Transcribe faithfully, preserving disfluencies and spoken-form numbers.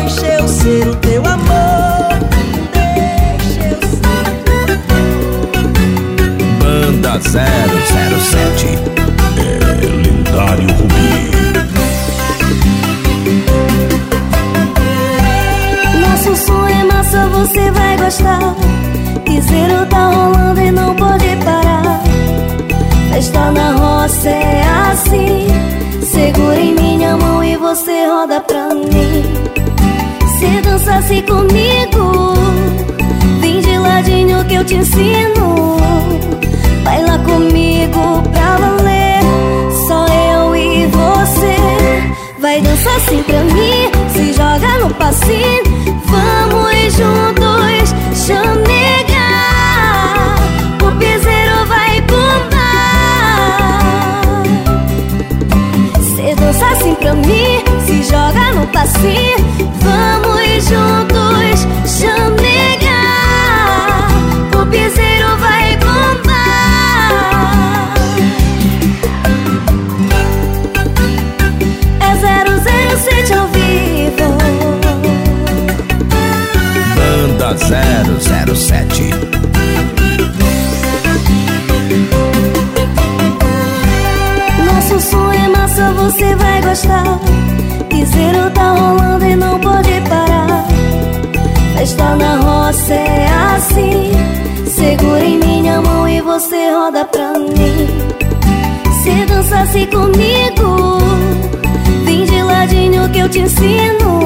Deixa eu ser o teu amor, deixa eu ser. Banda zero zero sete, é lendário Rubi. Nosso som é massa, você vai gostar. Piseiro tá rolando e não pode parar. Festa na roça é assim. Segura em minha mão e você roda pra mim. Se dançasse comigo, vem de ladinho que eu te ensino. Baila comigo pra valer, só eu e você. Vai dançar assim pra mim, se joga no passinho. Vamos juntos chamegar, o piseiro vai bombar. Se dançar assim pra mim, se joga no passinho. Vamos juntos chamegar, o piseiro vai bombar. É zero zero sete ao vivo. Banda zero zero sete. Nosso som é massa, você vai gostar. Piseiro tá rolando e não pode parar. Festa na roça é assim. Segura em minha mão e você roda pra mim. Se dançasse comigo, vem de ladinho que eu te ensino.